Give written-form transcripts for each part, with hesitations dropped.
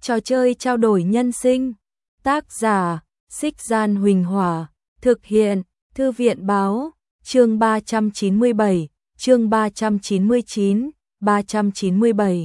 Trò chơi trao đổi nhân sinh. Tác giả: Xích Gian Huỳnh Hỏa. Thực hiện: Thư viện báo. Chương 397, chương 399, 397.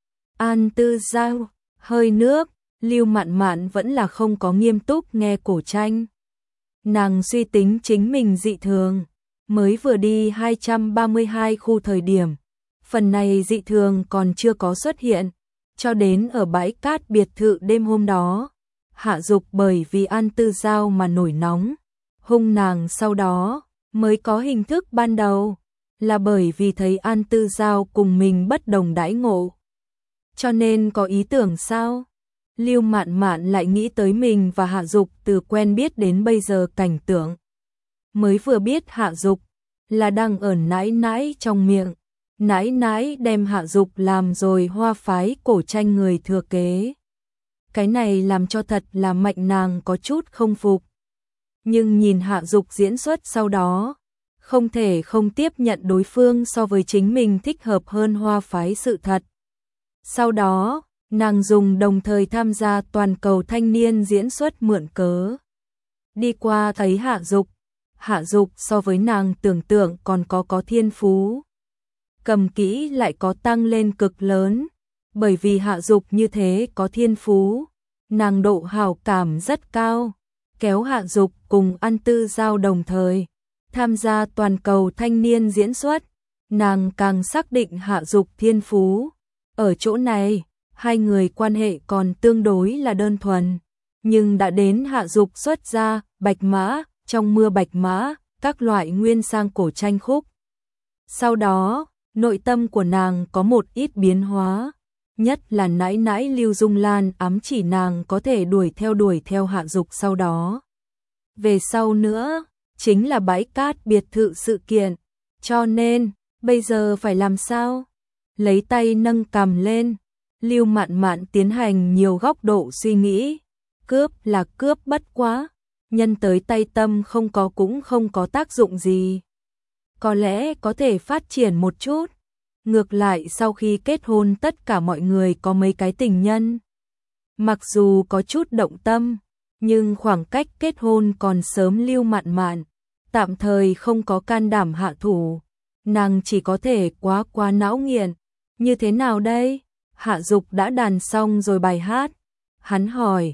An Tư Giao, hơi nước. Lưu Mạn Mạn vẫn là không có nghiêm túc nghe cổ tranh. Nàng suy tính chính mình dị thường, mới vừa đi 232 khu thời điểm, phần này dị thường còn chưa có xuất hiện, cho đến ở bãi cát biệt thự đêm hôm đó, Hạ Dục bởi vì An Tư Giao mà nổi nóng, hung nàng sau đó mới có hình thức ban đầu, là bởi vì thấy An Tư Giao cùng mình bất đồng đãi ngộ, cho nên có ý tưởng sao? Lưu Mạn Mạn lại nghĩ tới mình và Hạ Dục từ quen biết đến bây giờ cảnh tượng. Mới vừa biết Hạ Dục là đang ở nãi nãi trong miệng, nãi nãi đem Hạ Dục làm rồi Hoa phái cổ tranh người thừa kế. Cái này làm cho thật là mạnh nàng có chút không phục. Nhưng nhìn Hạ Dục diễn xuất sau đó, không thể không tiếp nhận đối phương so với chính mình thích hợp hơn Hoa phái sự thật. Sau đó, nàng dùng đồng thời tham gia toàn cầu thanh niên diễn xuất mượn cớ. Đi qua thấy Hạ Dục so với nàng tưởng tượng còn có thiên phú. Cầm kỹ lại có tăng lên cực lớn, bởi vì Hạ Dục như thế có thiên phú, nàng độ hảo cảm rất cao, kéo Hạ Dục cùng An Tư Giao đồng thời tham gia toàn cầu thanh niên diễn xuất, nàng càng xác định Hạ Dục thiên phú. Ở chỗ này, hai người quan hệ còn tương đối là đơn thuần, nhưng đã đến Hạ Dục xuất ra Bạch Mã, trong mưa Bạch Mã, các loại nguyên sang cổ tranh khúc. Sau đó, nội tâm của nàng có một ít biến hóa, nhất là nãi nãi Lưu Dung Lan ám chỉ nàng có thể đuổi theo Hạ Dục sau đó. Về sau nữa, chính là bãi cát biệt thự sự kiện, cho nên, bây giờ phải làm sao? Lấy tay nâng cằm lên, Lưu Mạn Mạn tiến hành nhiều góc độ suy nghĩ, cướp là cướp bất quá, nhân tới tay tâm không có cũng không có tác dụng gì. Có lẽ có thể phát triển một chút. Ngược lại sau khi kết hôn tất cả mọi người có mấy cái tình nhân. Mặc dù có chút động tâm, nhưng khoảng cách kết hôn còn sớm Lưu Mạn Mạn tạm thời không có can đảm hạ thủ. Nàng chỉ có thể quá não nghiện. Như thế nào đây? Hạ Dục đã đàn xong rồi bài hát. Hắn hỏi,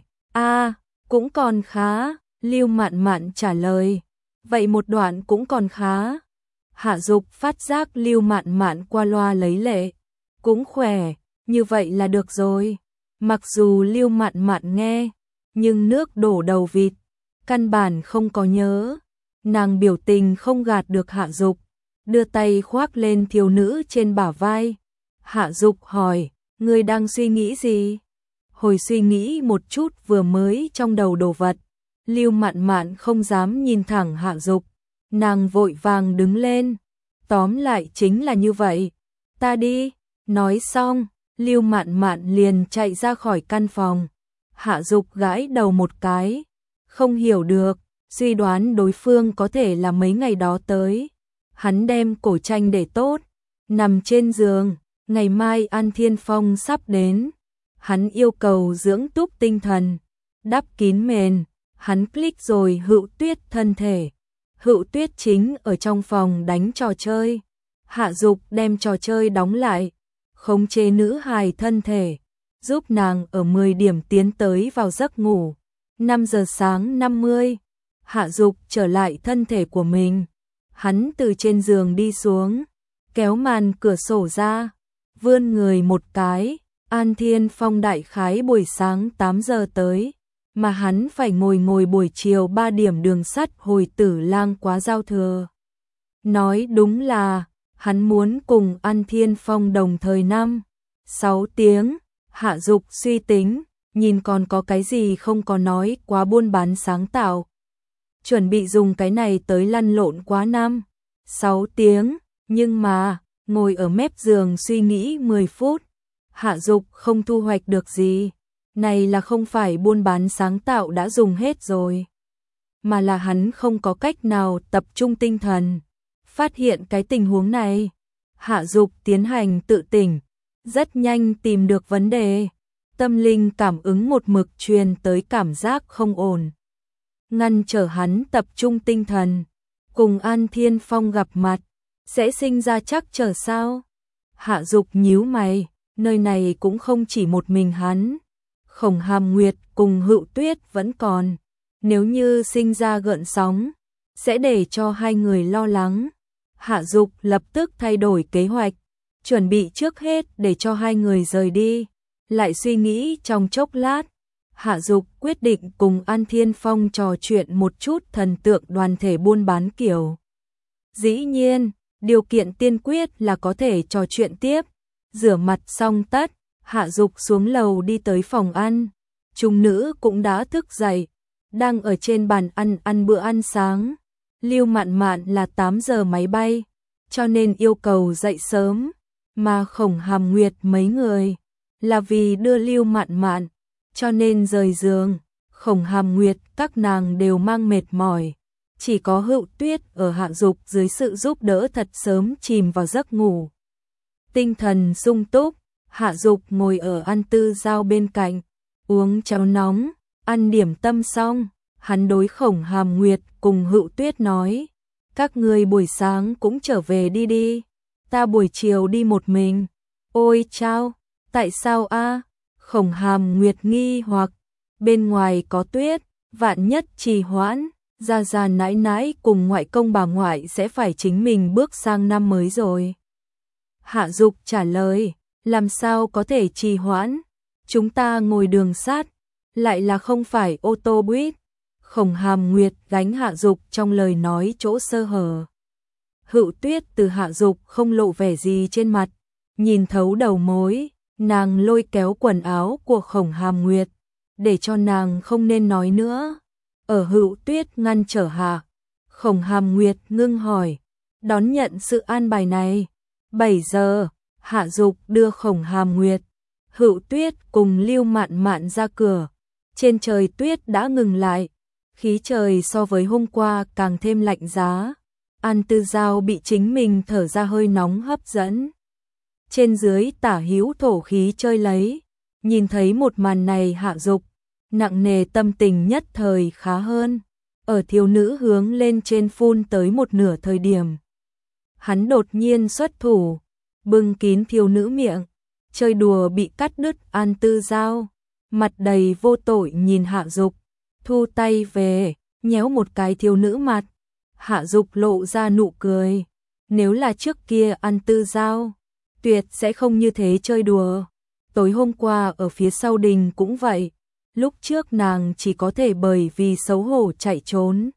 cũng còn khá. Lưu Mạn Mạn trả lời, vậy một đoạn cũng còn khá. Hạ Dục phát giác Lưu Mạn Mạn qua loa lấy lệ, cũng khỏe, như vậy là được rồi. Mặc dù Lưu Mạn Mạn nghe, nhưng nước đổ đầu vịt, căn bản không có nhớ. Nàng biểu tình không gạt được Hạ Dục, đưa tay khoác lên thiếu nữ trên bả vai. Hạ Dục hỏi, ngươi đang suy nghĩ gì? Hồi suy nghĩ một chút vừa mới trong đầu đồ vật. Lưu Mạn Mạn không dám nhìn thẳng Hạ Dục, nàng vội vàng đứng lên. Tóm lại chính là như vậy. Ta đi. Nói xong, Lưu Mạn Mạn liền chạy ra khỏi căn phòng. Hạ Dục gãi đầu một cái, không hiểu được, suy đoán đối phương có thể là mấy ngày đó tới. Hắn đem cổ tranh để tốt, nằm trên giường, ngày mai An Thiên Phong sắp đến. Hắn yêu cầu dưỡng túc tinh thần, đắp kín mền, hắn click rồi Hữu Tuyết thân thể. Hữu Tuyết chính ở trong phòng đánh trò chơi. Hạ Dục đem trò chơi đóng lại, khống chế nữ hài thân thể, giúp nàng ở 10 điểm tiến tới vào giấc ngủ. 5 giờ sáng 50, Hạ Dục trở lại thân thể của mình. Hắn từ trên giường đi xuống, kéo màn cửa sổ ra, vươn người một cái. An Thiên Phong đại khái buổi sáng 8 giờ tới, mà hắn phải ngồi buổi chiều 3 điểm đường sắt hồi Tử Lang quá giao thừa. Nói đúng là, hắn muốn cùng An Thiên Phong đồng thời 5-6 tiếng. Hạ Dục suy tính, nhìn còn có cái gì không có nói quá buôn bán sáng tạo. Chuẩn bị dùng cái này tới lăn lộn quá 5-6 tiếng, nhưng mà, ngồi ở mép giường suy nghĩ 10 phút. Hạ Dục không thu hoạch được gì. Này là không phải buôn bán sáng tạo đã dùng hết rồi, mà là hắn không có cách nào tập trung tinh thần. Phát hiện cái tình huống này, Hạ Dục tiến hành tự tỉnh, rất nhanh tìm được vấn đề. tâm linh cảm ứng một mực truyền tới cảm giác không ổn. Ngăn trở hắn tập trung tinh thần, cùng An Thiên Phong gặp mặt, sẽ sinh ra trắc trở sao? Hạ Dục nhíu mày, nơi này cũng không chỉ một mình hắn. Khổng Hàm Nguyệt cùng Hựu Tuyết vẫn còn, nếu như sinh ra gợn sóng, sẽ để cho hai người lo lắng. Hạ Dục lập tức thay đổi kế hoạch, chuẩn bị trước hết để cho hai người rời đi, lại suy nghĩ trong chốc lát. Hạ Dục quyết định cùng An Thiên Phong trò chuyện một chút thần tượng đoàn thể buôn bán kiểu. Dĩ nhiên, điều kiện tiên quyết là có thể trò chuyện tiếp. Rửa mặt xong tất, Hạ Dục xuống lầu đi tới phòng ăn. Trung nữ cũng đã thức dậy, đang ở trên bàn ăn bữa ăn sáng. Lưu Mạn Mạn là 8 giờ máy bay, cho nên yêu cầu dậy sớm, mà Khổng Hàm Nguyệt mấy người là vì đưa Lưu Mạn Mạn, cho nên rời giường. Khổng Hàm Nguyệt các nàng đều mang mệt mỏi, chỉ có Hựu Tuyết ở Hạ Dục dưới sự giúp đỡ thật sớm chìm vào giấc ngủ. Tinh thần sung túc, Hạ Dục ngồi ở An Tư Giao bên cạnh, uống cháo nóng, ăn điểm tâm xong, hắn đối Khổng Hàm Nguyệt cùng Hựu Tuyết nói, các ngươi buổi sáng cũng trở về đi đi, ta buổi chiều đi một mình. Ôi chao, tại sao a? Khổng Hàm Nguyệt nghi hoặc, bên ngoài có tuyết, vạn nhất trì hoãn, gia gia nãi nãi cùng ngoại công bà ngoại sẽ phải chính mình bước sang năm mới rồi. Hạ Dục trả lời, làm sao có thể trì hoãn, chúng ta ngồi đường sắt, lại là không phải ô tô buýt. Khổng Hàm Nguyệt gánh Hạ Dục trong lời nói chỗ sơ hở. Hựu Tuyết từ Hạ Dục không lộ vẻ gì trên mặt, nhìn thấu đầu mối, nàng lôi kéo quần áo của Khổng Hàm Nguyệt, để cho nàng không nên nói nữa. Ở Hựu Tuyết ngăn trở hạ, Khổng Hàm Nguyệt ngưng hỏi, đón nhận sự an bài này. 7 giờ, Hạ Dục đưa Khổng Hàm Nguyệt, Hựu Tuyết cùng Lưu Mạn Mạn ra cửa. Trên trời tuyết đã ngừng lại, khí trời so với hôm qua càng thêm lạnh giá. An Tư Giao bị chính mình thở ra hơi nóng hấp dẫn. Trên dưới tả hữu thổ khí chơi lấy, nhìn thấy một màn này Hạ Dục nặng nề tâm tình nhất thời khá hơn. Ở thiếu nữ hướng lên trên phun tới một nửa thời điểm, hắn đột nhiên xuất thủ, bưng kín thiếu nữ miệng, chơi đùa bị cắt đứt. An Tư Giao mặt đầy vô tội nhìn Hạ Dục, thu tay về, nhéo một cái thiếu nữ mặt. Hạ Dục lộ ra nụ cười, nếu là trước kia An Tư Giao tuyệt sẽ không như thế chơi đùa. Tối hôm qua ở phía sau đình cũng vậy, lúc trước nàng chỉ có thể bởi vì xấu hổ chạy trốn,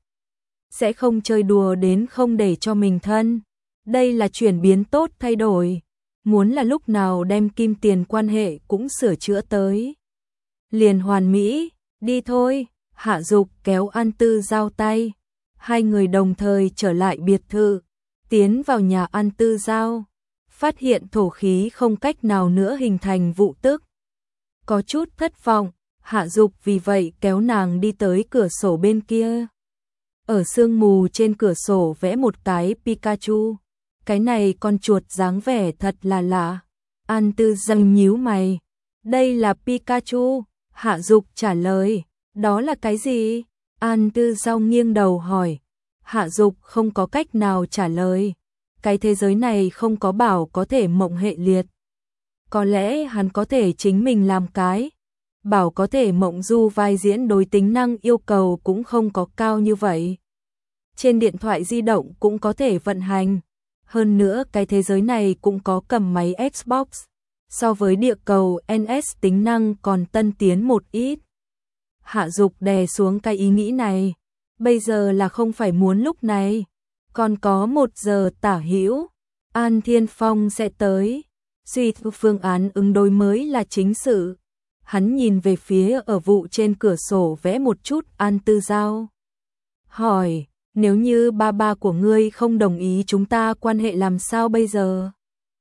sẽ không chơi đùa đến không để cho mình thân. Đây là chuyển biến tốt thay đổi, muốn là lúc nào đem kim tiền quan hệ cũng sửa chữa tới liền hoàn mỹ. Đi thôi. Hạ Dục kéo An Tư Giao tay, hai người đồng thời trở lại biệt thự, tiến vào nhà An Tư Giao, phát hiện thổ khí không cách nào nữa hình thành vụ tức. Có chút thất vọng, Hạ Dục vì vậy kéo nàng đi tới cửa sổ bên kia. Ở sương mù trên cửa sổ vẽ một cái Pikachu, cái này con chuột dáng vẻ thật là lạ. An Tư Giao nhíu mày, đây là Pikachu. Hạ Dục trả lời, đó là cái gì? An Tư Giao nghiêng đầu hỏi. Hạ Dục không có cách nào trả lời, cái thế giới này không có bảo có thể mộng hệ liệt. Có lẽ hắn có thể chính mình làm cái bảo có thể mộng du vai diễn, đối tính năng yêu cầu cũng không có cao như vậy. Trên điện thoại di động cũng có thể vận hành. Hơn nữa cái thế giới này cũng có cầm máy Xbox, so với địa cầu NS tính năng còn tân tiến một ít. Hạ Dục đè xuống cái ý nghĩ này, bây giờ là không phải muốn lúc này, còn có 1 giờ tả hữu, An Thiên Phong sẽ tới, suy phương án ứng đối mới là chính sự. Hắn nhìn về phía ở vụ trên cửa sổ vẽ một chút An Tư Giao, hỏi, nếu như ba của ngươi không đồng ý chúng ta quan hệ làm sao bây giờ?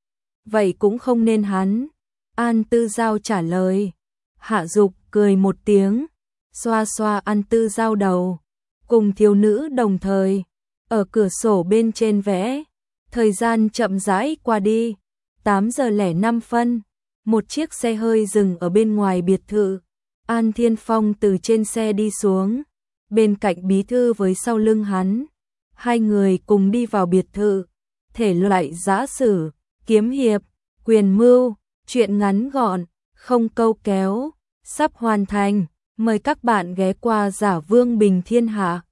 Vậy cũng không nên hắn. An Tư Giao trả lời. Hạ Dục cười một tiếng, xoa xoa An Tư Giao đầu, cùng thiếu nữ đồng thời ở cửa sổ bên trên vẽ. Thời gian chậm rãi qua đi, 8 giờ 05 phân, Một chiếc xe hơi dừng ở bên ngoài biệt thự. An Thiên Phong từ trên xe đi xuống, bên cạnh bí thư với sau lưng hắn. Hai người cùng đi vào biệt thự. Thể loại giã sử, kiếm hiệp, quyền mưu, truyện ngắn gọn, không câu kéo, sắp hoàn thành. Mời các bạn ghé qua Giả Vương Bình Thiên Hạ.